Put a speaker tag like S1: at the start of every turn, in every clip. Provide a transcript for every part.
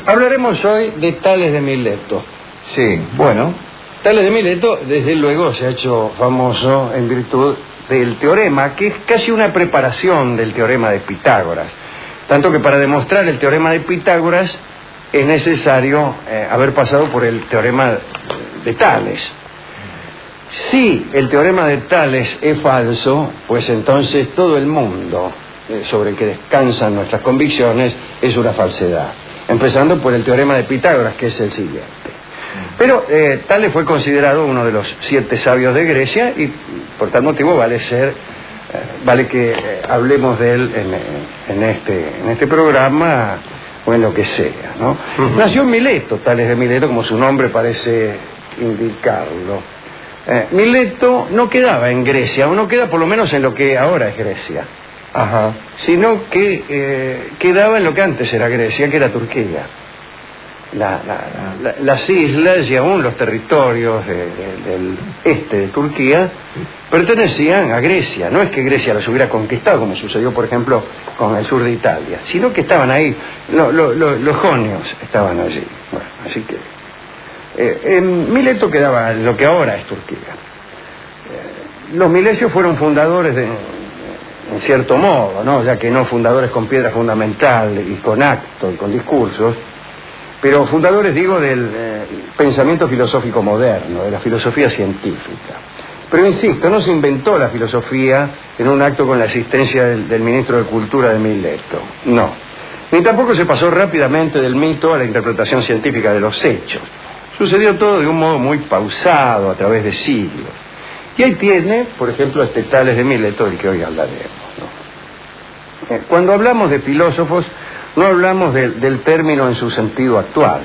S1: Hablaremos hoy de Tales de Mileto.
S2: Sí, bueno.
S1: Tales de Mileto, desde luego, se ha hecho famoso en virtud del teorema, que es casi una preparación del teorema de Pitágoras. Tanto que para demostrar el teorema de Pitágoras es necesario haber pasado por el teorema de Tales. Si el teorema de Tales es falso, pues entonces todo el mundo sobre el que descansan nuestras convicciones es una falsedad. Empezando por el teorema de Pitágoras, que es el siguiente. Pero Tales fue considerado uno de los 7 sabios de Grecia y por tal motivo vale que hablemos de él en este programa o en lo que sea, ¿no? Nació en Mileto, Tales de Mileto, como su nombre parece indicarlo. Mileto no quedaba en Grecia, o no queda por lo menos en lo que ahora es Grecia.
S2: Ajá.
S1: Sino que quedaba en lo que antes era Grecia, que era Turquía. Las islas y aún los territorios del este de Turquía pertenecían a Grecia. No es que Grecia los hubiera conquistado, como sucedió, por ejemplo, con el sur de Italia, sino que estaban ahí, los jonios estaban allí. Bueno, así que en Mileto quedaba en lo que ahora es Turquía. Los milesios fueron fundadores en cierto modo, ¿no? Ya que no fundadores con piedra fundamental y con acto y con discursos, pero fundadores, digo, del pensamiento filosófico moderno, de la filosofía científica. Pero insisto, no se inventó la filosofía en un acto con la asistencia del ministro de Cultura de Mileto, no. Ni tampoco se pasó rápidamente del mito a la interpretación científica de los hechos. Sucedió todo de un modo muy pausado, a través de siglos. Y ahí tiene, por ejemplo, Tales de Mileto, del que hoy hablaremos, ¿no? Cuando hablamos de filósofos, no hablamos del término en su sentido actual.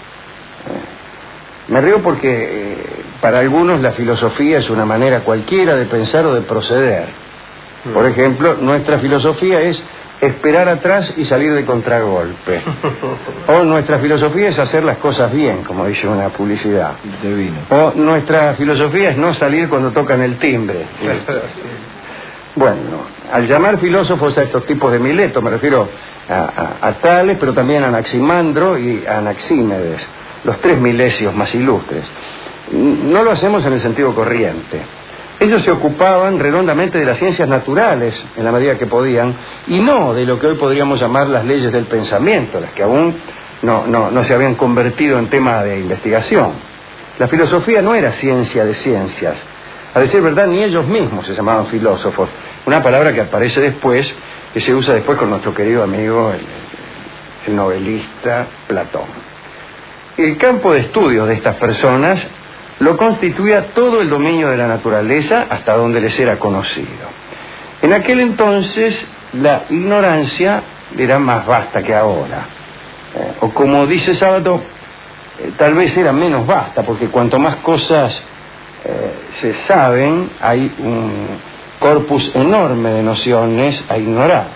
S1: Me río porque para algunos la filosofía es una manera cualquiera de pensar o de proceder. Por ejemplo, nuestra filosofía es esperar atrás y salir de contragolpe. O nuestra filosofía es hacer las cosas bien, como dice una publicidad.
S2: Divino.
S1: O nuestra filosofía es no salir cuando tocan el timbre. Bueno, al llamar filósofos a estos tipos de Mileto, me refiero a Tales, pero también a Anaximandro y a Anaxímedes, los 3 milesios más ilustres. No lo hacemos en el sentido corriente. Ellos se ocupaban redondamente de las ciencias naturales, en la medida que podían, y no de lo que hoy podríamos llamar las leyes del pensamiento, las que aún no se habían convertido en tema de investigación. La filosofía no era ciencia de ciencias. A decir verdad, ni ellos mismos se llamaban filósofos. Una palabra que aparece después, que se usa después con nuestro querido amigo, el novelista Platón. El campo de estudio de estas personas lo constituía todo el dominio de la naturaleza hasta donde les era conocido. En aquel entonces la ignorancia era más vasta que ahora. O como dice Sábato, tal vez era menos vasta, porque cuanto más cosas se saben, hay un corpus enorme de nociones a ignorar.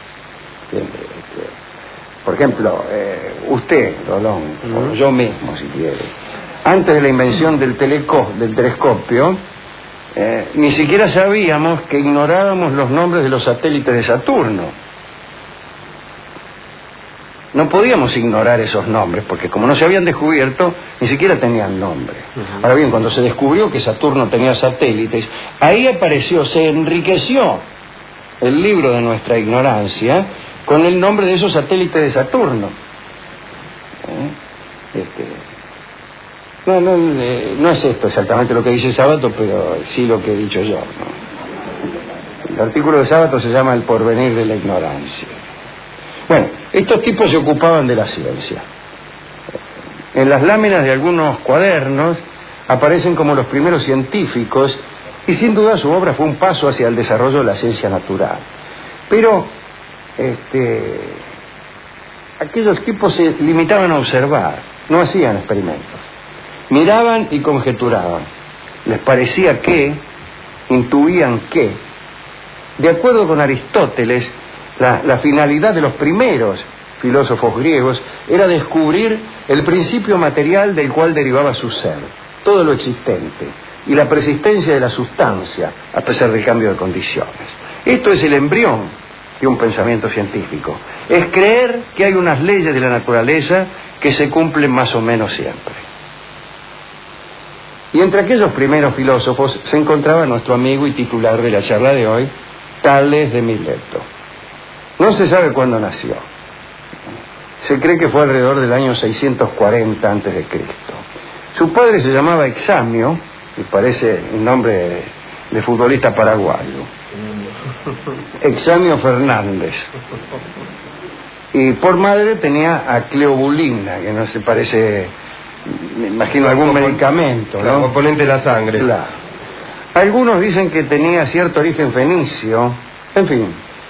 S1: Por ejemplo, usted, Rolón, o yo mismo, si quiere, antes de la invención del telescopio, ni siquiera sabíamos que ignorábamos los nombres de los satélites de Saturno. No podíamos ignorar esos nombres, porque como no se habían descubierto, ni siquiera tenían nombre. Ahora bien, cuando se descubrió que Saturno tenía satélites, ahí apareció, se enriqueció el libro de nuestra ignorancia con el nombre de esos satélites de Saturno. No es esto exactamente lo que dice Sábato, pero sí lo que he dicho yo, ¿no? El artículo de Sábato se llama El porvenir de la ignorancia. Bueno, estos tipos se ocupaban de la ciencia. En las láminas de algunos cuadernos aparecen como los primeros científicos y sin duda su obra fue un paso hacia el desarrollo de la ciencia natural. Pero aquellos tipos se limitaban a observar, no hacían experimentos. Miraban y conjeturaban. Les parecía que, intuían que, de acuerdo con Aristóteles, la finalidad de los primeros filósofos griegos era descubrir el principio material del cual derivaba su ser, todo lo existente, y la persistencia de la sustancia a pesar del cambio de condiciones. Esto es el embrión de un pensamiento científico. Es creer que hay unas leyes de la naturaleza que se cumplen más o menos siempre. Y entre aquellos primeros filósofos se encontraba nuestro amigo y titular de la charla de hoy, Tales de Mileto. No se sabe cuándo nació. Se cree que fue alrededor del año 640 a.C. Su padre se llamaba Examio, y parece un nombre de futbolista paraguayo. Examio Fernández. Y por madre tenía a Cleobulina, que no se parece, me imagino, algún medicamento, ¿no?
S2: Componente de la sangre.
S1: Claro. Algunos dicen que tenía cierto origen fenicio, en fin.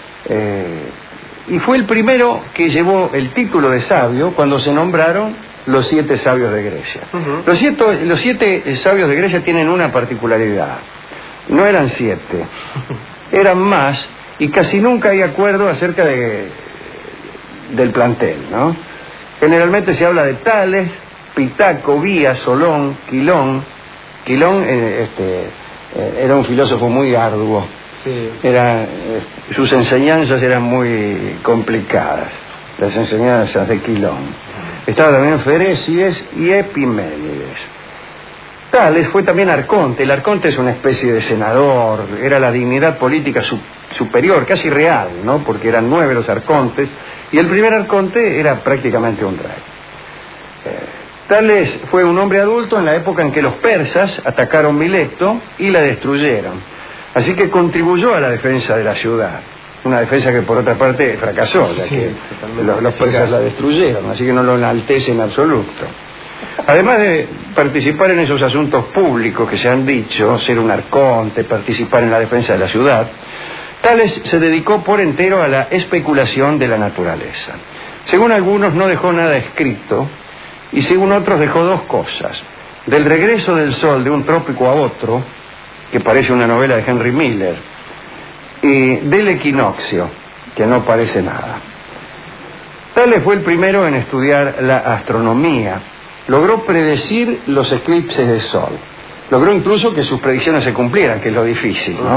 S1: Y fue el primero que llevó el título de sabio cuando se nombraron los 7 sabios de Grecia. Los siete sabios de Grecia tienen una particularidad. No eran 7, eran más, y casi nunca hay acuerdo acerca del plantel, ¿no? Generalmente se habla de Tales, Pitaco, Vía, Solón, Quilón. Quilón era un filósofo muy arduo.
S2: Sí.
S1: Sus enseñanzas eran muy complicadas, las enseñanzas de Quilón. Estaba también Ferécides y Epiménides. Tales fue también arconte. El arconte es una especie de senador, era la dignidad política superior, casi real, ¿no? Porque eran 9 los arcontes, y el primer arconte era prácticamente un rey. Tales fue un hombre adulto en la época en que los persas atacaron Mileto y la destruyeron. Así que contribuyó a la defensa de la ciudad. Una defensa que por otra parte fracasó, ya que los persas la destruyeron, así que no lo enaltece en absoluto. Además de participar en esos asuntos públicos que se han dicho, ser un arconte, participar en la defensa de la ciudad, Tales se dedicó por entero a la especulación de la naturaleza. Según algunos no dejó nada escrito, y según otros dejó 2 cosas: del regreso del sol de un trópico a otro, que parece una novela de Henry Miller, y del equinoccio, que no parece nada. Tales fue el primero en estudiar la astronomía. Logró predecir los eclipses de sol. Logró incluso que sus predicciones se cumplieran, que es lo difícil, ¿no?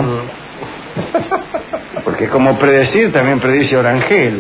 S1: Porque como predecir, también predice Orangel.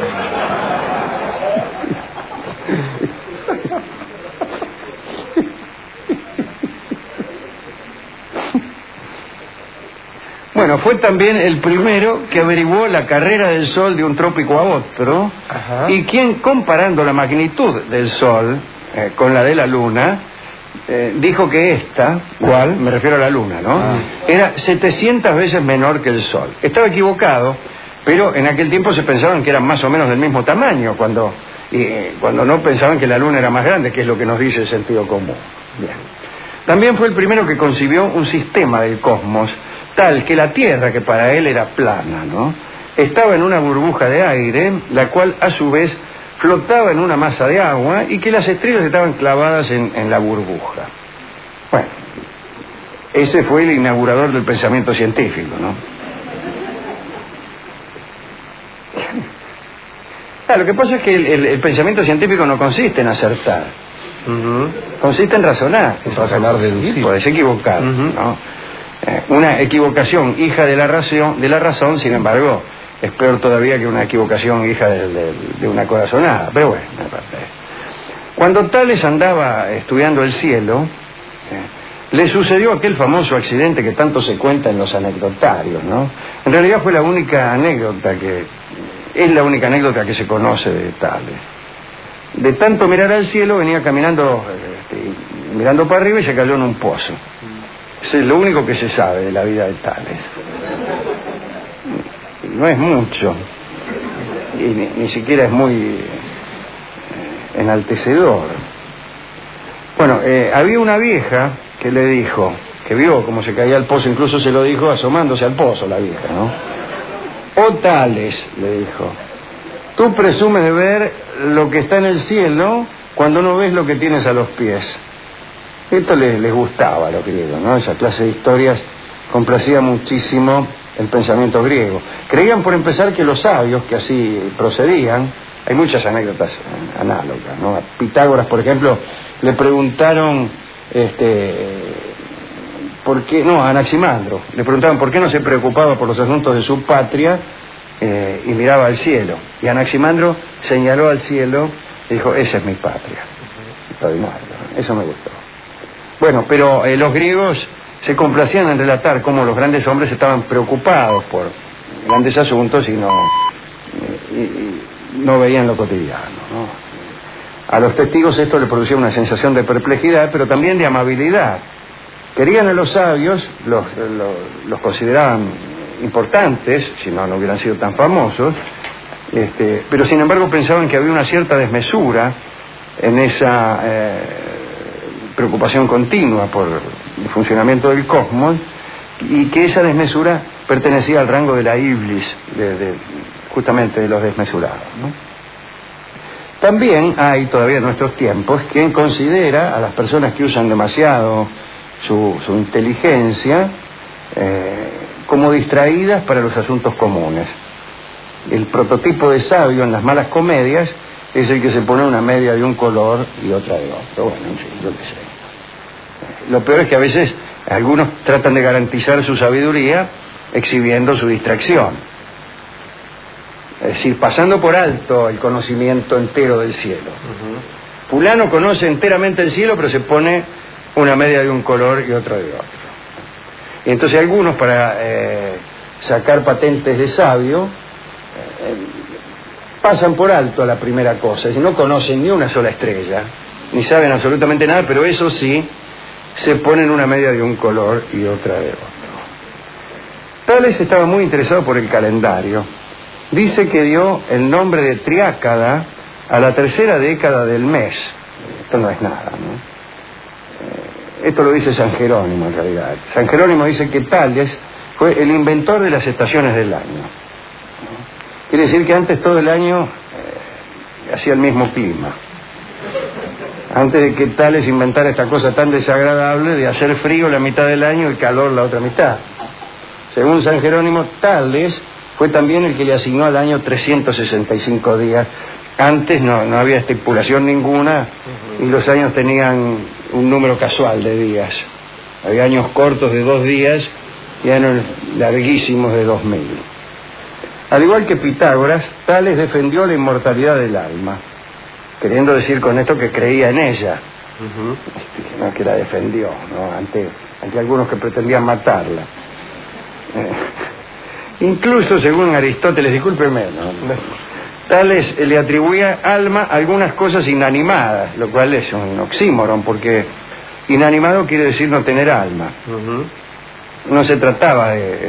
S1: Bueno, fue también el primero que averiguó la carrera del Sol de un trópico a otro. Ajá. Y quien, comparando la magnitud del Sol con la de la Luna, dijo que esta, ¿cuál? Me refiero a la Luna, ¿no? Era 700 veces menor que el Sol. Estaba equivocado, pero en aquel tiempo se pensaban que eran más o menos del mismo tamaño, cuando no pensaban que la Luna era más grande, que es lo que nos dice el sentido común. Bien. También fue el primero que concibió un sistema del cosmos tal que la Tierra, que para él era plana, ¿no?, estaba en una burbuja de aire, la cual a su vez flotaba en una masa de agua, y que las estrellas estaban clavadas en la burbuja. Bueno, ese fue el inaugurador del pensamiento científico, ¿no? Lo que pasa es que el pensamiento científico no consiste en acertar, consiste en razonar.
S2: Es razonar, deducir.
S1: Sí, puedes equivocar, ¿no? Una equivocación hija de la razón, sin embargo, es peor todavía que una equivocación hija de una corazonada. Pero bueno, cuando Tales andaba estudiando el cielo, le sucedió aquel famoso accidente que tanto se cuenta en los anecdotarios, ¿no? En realidad fue la única anécdota que se conoce de Tales. De tanto mirar al cielo, venía caminando, mirando para arriba, y se cayó en un pozo. Eso es lo único que se sabe de la vida de Tales. No es mucho, y ni siquiera es muy enaltecedor. Bueno, había una vieja que le dijo, que vio cómo se caía al pozo, incluso se lo dijo asomándose al pozo la vieja, ¿no? «Oh Tales», le dijo, «tú presumes de ver lo que está en el cielo cuando no ves lo que tienes a los pies». Esto les gustaba a los griegos, ¿no? Esa clase de historias complacía muchísimo el pensamiento griego. Creían, por empezar, que los sabios que así procedían, hay muchas anécdotas análogas, ¿no? A Pitágoras, por ejemplo, le preguntaron, a Anaximandro, le preguntaban por qué no se preocupaba por los asuntos de su patria y miraba al cielo. Y Anaximandro señaló al cielo Dijo, esa es mi patria. Extraordinario, eso me gustó. Bueno, pero los griegos se complacían en relatar cómo los grandes hombres estaban preocupados por grandes asuntos y no veían lo cotidiano, ¿no? A los testigos esto le producía una sensación de perplejidad, pero también de amabilidad. Querían a los sabios, los consideraban importantes, si no hubieran sido tan famosos, pero sin embargo pensaban que había una cierta desmesura en esa preocupación continua por el funcionamiento del cosmos, y que esa desmesura pertenecía al rango de la iblis, justamente de los desmesurados, ¿no? También hay todavía en nuestros tiempos quien considera a las personas que usan demasiado su inteligencia como distraídas para los asuntos comunes. El prototipo de sabio en las malas comedias es el que se pone una media de un color y otra de otro. Bueno, en fin, yo qué sé. Lo peor es que a veces algunos tratan de garantizar su sabiduría exhibiendo su distracción. Es decir, pasando por alto el conocimiento entero del cielo. Fulano conoce enteramente el cielo, pero se pone una media de un color y otra de otro. Y entonces algunos, para sacar patentes de sabio, pasan por alto la primera cosa, y no conocen ni una sola estrella, ni saben absolutamente nada, pero eso sí, se ponen una media de un color y otra de otro. Tales estaba muy interesado por el calendario. Dice que dio el nombre de Triácada a la tercera década del mes. Esto no es nada, ¿no? Esto lo dice San Jerónimo en realidad. San Jerónimo dice que Tales fue el inventor de las estaciones del año. Quiere decir que antes todo el año hacía el mismo clima. Antes de que Tales inventara esta cosa tan desagradable de hacer frío la mitad del año y calor la otra mitad. Según San Jerónimo, Tales fue también el que le asignó al año 365 días. Antes no había estipulación ninguna y los años tenían un número casual de días. Había años cortos de 2 días y años larguísimos de 2000. Al igual que Pitágoras, Tales defendió la inmortalidad del alma, queriendo decir con esto que creía en ella, no que la defendió, ¿no? ante algunos que pretendían matarla. Incluso según Aristóteles, discúlpeme, ¿no? Tales le atribuía alma a algunas cosas inanimadas, lo cual es un oxímoron, porque inanimado quiere decir no tener alma. No se trataba de...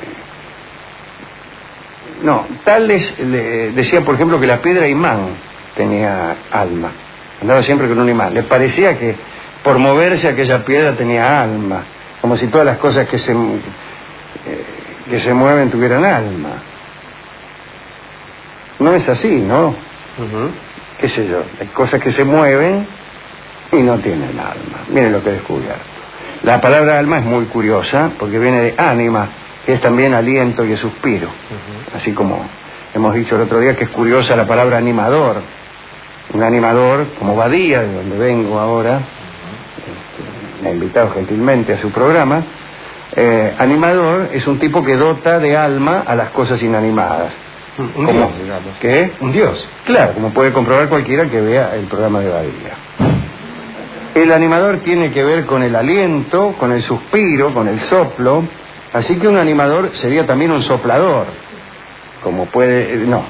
S1: No, Tales le decía, por ejemplo, que la piedra imán tenía alma. Andaba siempre con un imán. Le parecía que por moverse aquella piedra tenía alma, como si todas las cosas que se mueven tuvieran alma. No es así, ¿no? Qué sé yo, hay cosas que se mueven y no tienen alma. Miren lo que he descubierto. La palabra alma es muy curiosa porque viene de ánima, que es también aliento y es suspiro. Así como hemos dicho el otro día que es curiosa la palabra animador. Un animador, como Badía, de donde vengo ahora, me ha invitado gentilmente a su programa. Animador es un tipo que dota de alma a las cosas inanimadas.
S2: Un dios, digamos.
S1: ¿Qué?
S2: Un dios.
S1: Claro, como puede comprobar cualquiera que vea el programa de Badía. El animador tiene que ver con el aliento, con el suspiro, con el soplo. Así que un animador sería también un soplador. Como puede... No.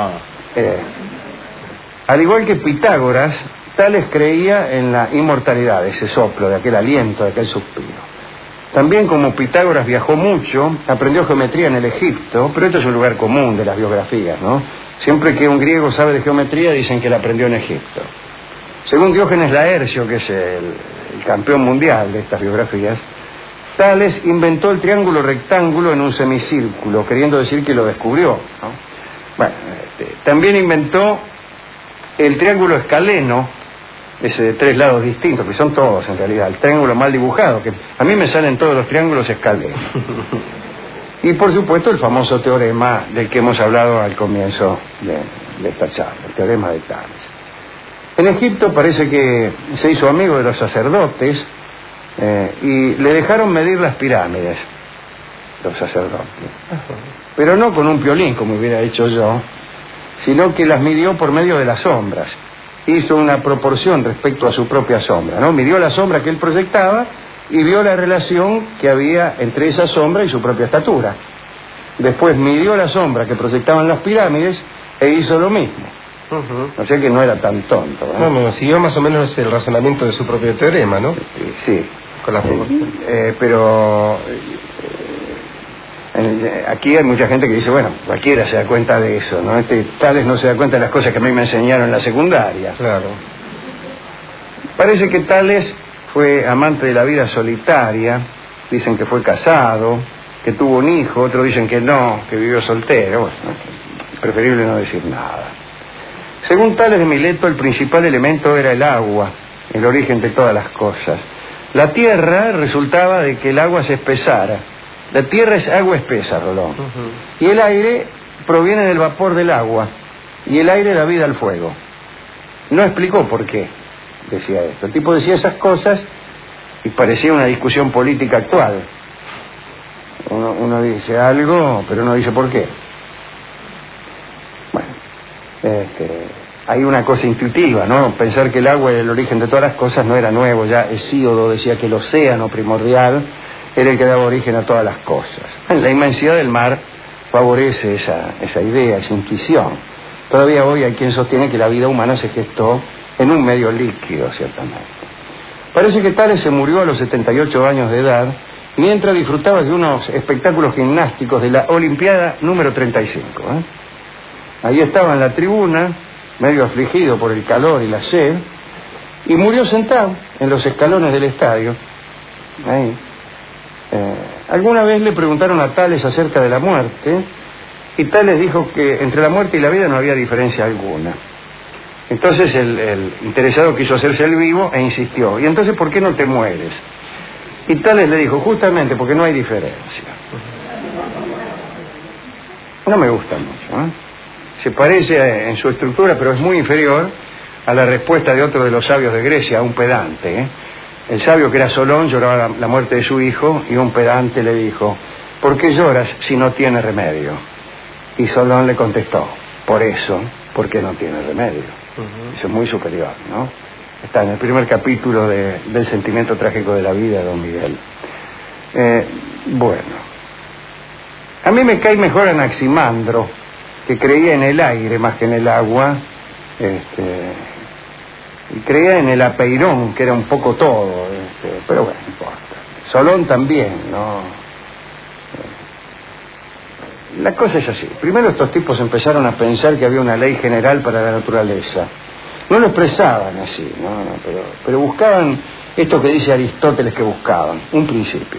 S1: Al igual que Pitágoras, Tales creía en la inmortalidad de ese soplo, de aquel aliento, de aquel suspiro. También, como Pitágoras viajó mucho, aprendió geometría en el Egipto, pero esto es un lugar común de las biografías, ¿no? Siempre que un griego sabe de geometría, dicen que la aprendió en Egipto. Según Diógenes Laercio, que es el campeón mundial de estas biografías, Tales inventó el triángulo rectángulo en un semicírculo, queriendo decir que lo descubrió, ¿no? Bueno, también inventó el triángulo escaleno, ese de 3 lados distintos, que son todos en realidad, el triángulo mal dibujado, que a mí me salen todos los triángulos escalenos. Y por supuesto el famoso teorema del que hemos hablado al comienzo de esta charla, el teorema de Tales. En Egipto parece que se hizo amigo de los sacerdotes y le dejaron medir las pirámides, los sacerdotes. Pero no con un piolín, como hubiera hecho yo, sino que las midió por medio de las sombras. hizo una proporción respecto a su propia sombra, ¿no? Midió la sombra que él proyectaba y vio la relación que había entre esa sombra y su propia estatura. Después midió la sombra que proyectaban las pirámides e hizo lo mismo. O sea que no era tan tonto, ¿no?
S2: No, siguió más o menos el razonamiento de su propio teorema, ¿no?
S1: Sí.
S2: Con la
S1: pero aquí hay mucha gente que dice, bueno, cualquiera se da cuenta de eso, ¿no? Tales no se da cuenta de las cosas que a mí me enseñaron en la secundaria.
S2: Claro.
S1: Parece que Tales fue amante de la vida solitaria, dicen que fue casado, que tuvo un hijo, otros dicen que no, que vivió soltero. Bueno, preferible no decir nada. Según Tales de Mileto, el principal elemento era el agua, el origen de todas las cosas. La tierra resultaba de que el agua se espesara. La tierra es agua espesa, Rolón. Y el aire proviene del vapor del agua, y el aire da vida al fuego. No explicó por qué decía esto. El tipo decía esas cosas y parecía una discusión política actual. Uno dice algo, pero no dice por qué. Bueno, hay una cosa intuitiva, ¿no? Pensar que el agua es el origen de todas las cosas no era nuevo. Ya Hesíodo decía que el océano primordial era el que daba origen a todas las cosas. La inmensidad del mar favorece esa idea, esa intuición. Todavía hoy hay quien sostiene que la vida humana se gestó en un medio líquido, ciertamente. Parece que Tales se murió a los 78 años de edad mientras disfrutaba de unos espectáculos gimnásticos de la Olimpiada número 35. Ahí estaba en la tribuna, medio afligido por el calor y la sed, y murió sentado en los escalones del estadio. Ahí. Alguna vez le preguntaron a Tales acerca de la muerte, y Tales dijo que entre la muerte y la vida no había diferencia alguna. Entonces el interesado quiso hacerse el vivo e insistió, ¿y entonces por qué no te mueres? Y Tales le dijo, justamente porque no hay diferencia. No me gusta mucho, ¿eh? Se parece en su estructura, pero es muy inferior a la respuesta de otro de los sabios de Grecia, un pedante, ¿eh? El sabio, que era Solón, lloraba la muerte de su hijo, y un pedante le dijo, ¿por qué lloras si no tiene remedio? Y Solón le contestó, por eso, porque no tiene remedio. Eso es muy superior, ¿no? Está en el primer capítulo del sentimiento trágico de la vida de don Miguel. Bueno, a mí me cae mejor Anaximandro, que creía en el aire más que en el agua, y creía en el apeirón, que era un poco todo, pero bueno, no importa. Solón también, ¿no? La cosa es así. Primero estos tipos empezaron a pensar que había una ley general para la naturaleza. No lo expresaban así, pero buscaban esto que dice Aristóteles que buscaban, un principio.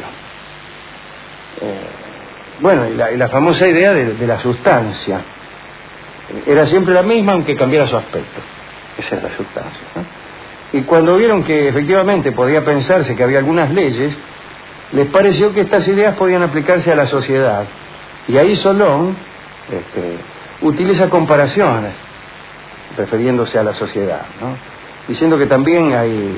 S1: Bueno, y la famosa idea de la sustancia. Era siempre la misma, aunque cambiara su aspecto. Esa es la sustancia, ¿no? Y cuando vieron que efectivamente podía pensarse que había algunas leyes, les pareció que estas ideas podían aplicarse a la sociedad. Y ahí Solón utiliza comparaciones, refiriéndose a la sociedad, ¿no? Diciendo que también hay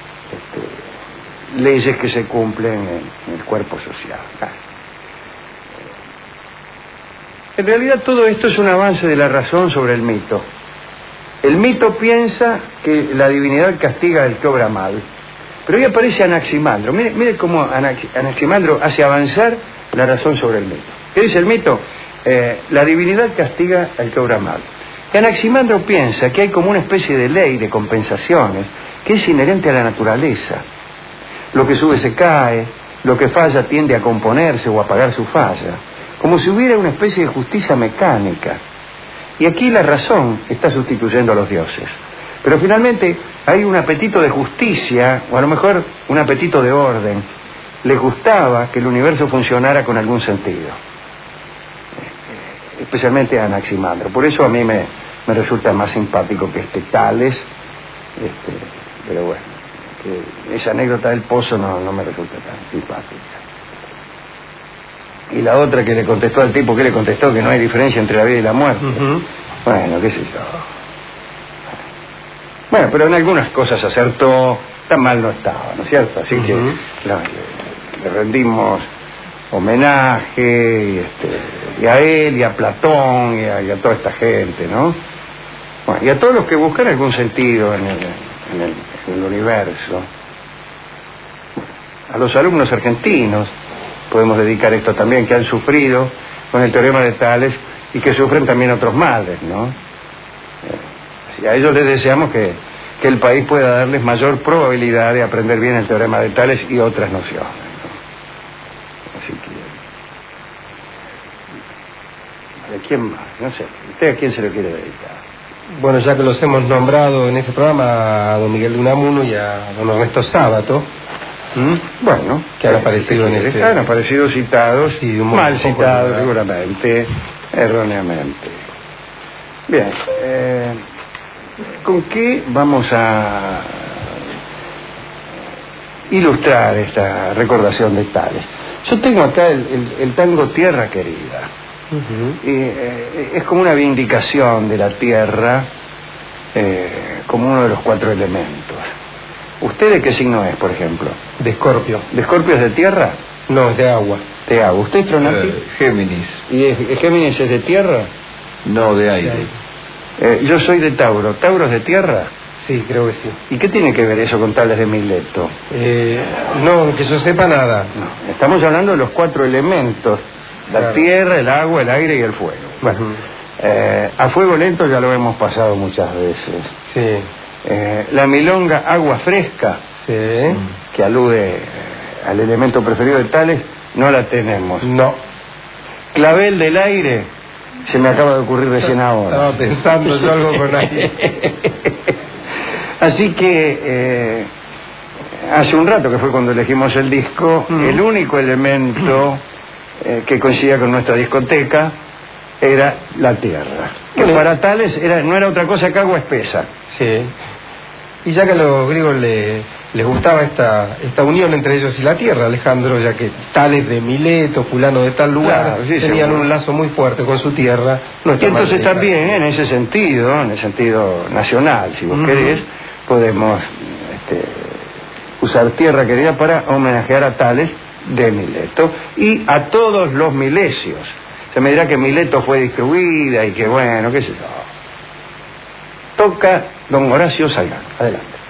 S1: leyes que se cumplen en el cuerpo social. En realidad todo esto es un avance de la razón sobre el mito. El mito piensa que la divinidad castiga al que obra mal. Pero ahí aparece Anaximandro. Mire cómo Anaximandro hace avanzar la razón sobre el mito. ¿Qué dice el mito? La divinidad castiga al que obra mal. Y Anaximandro piensa que hay como una especie de ley de compensaciones que es inherente a la naturaleza. Lo que sube se cae, lo que falla tiende a componerse o a apagar su falla. Como si hubiera una especie de justicia mecánica. Y aquí la razón está sustituyendo a los dioses. Pero finalmente hay un apetito de justicia, o a lo mejor un apetito de orden. Le gustaba que el universo funcionara con algún sentido. Especialmente a Anaximandro. Por eso a mí me resulta más simpático que Tales. Pero bueno, que esa anécdota del pozo no me resulta tan simpática. Y la otra que le contestó al tipo, ¿qué le contestó? Que no hay diferencia entre la vida y la muerte. Bueno, qué sé yo. Bueno, pero en algunas cosas acertó, tan mal no estaba, ¿no es cierto? Así que le rendimos homenaje y a él y a Platón y a toda esta gente, ¿no? Bueno, y a todos los que buscan algún sentido en el universo, a los alumnos argentinos podemos dedicar esto también, que han sufrido con el teorema de Tales y que sufren también otros males, ¿no? Y a ellos les deseamos que el país pueda darles mayor probabilidad de aprender bien el teorema de Tales y otras nociones, ¿no? Así que... ¿A quién más? No sé. ¿Usted a quién se lo quiere dedicar?
S2: Bueno, ya que los hemos nombrado en este programa, a don Miguel de Unamuno y a don Ernesto Sábato,
S1: bueno,
S2: que han aparecido en este...
S1: Han aparecido citados,
S2: sí,
S1: mal citados seguramente, erróneamente. Bien, ¿con qué vamos a ilustrar esta recordación de Tales? Yo tengo acá el tango Tierra Querida. Es como una vindicación de la tierra como uno de los 4 elementos. ¿Usted de qué signo es, por ejemplo?
S2: De Escorpio.
S1: ¿De Escorpio es de tierra?
S2: No, es de agua.
S1: De agua. ¿Usted es Tronati?
S3: Géminis.
S1: ¿Y Géminis es de tierra?
S3: No, de aire.
S1: Yo soy de Tauro. ¿Tauro es de tierra?
S2: Sí, creo que sí.
S1: ¿Y qué tiene que ver eso con Tales de Mileto?
S2: No, que yo sepa nada.
S1: No, estamos hablando de los 4 elementos. La tierra, el agua, el aire y el fuego. Bueno, a fuego lento ya lo hemos pasado muchas veces.
S2: Sí.
S1: La milonga agua fresca,
S2: Sí.
S1: que alude al elemento preferido de Tales, no la tenemos.
S2: No.
S1: Clavel del aire, se me acaba de ocurrir recién ahora.
S2: Estaba pensando yo algo con aire.
S1: Así que hace un rato, que fue cuando elegimos el disco, el único elemento que coincidía con nuestra discoteca era la tierra, que para Tales no era otra cosa que agua espesa.
S2: Sí. Y ya que a los griegos les gustaba esta unión entre ellos y la tierra, Alejandro, ya que Tales de Mileto, fulano de tal lugar,
S1: claro, sí,
S2: tenían
S1: seguro.
S2: Un lazo muy fuerte con su tierra.
S1: Y entonces también en ese sentido, nacional, si vos querés, podemos usar Tierra Querida para homenajear a Tales de Mileto y a todos los milesios. Se me dirá que Mileto fue distribuida y que bueno, qué sé yo. Toca don Horacio Salgán. Adelante.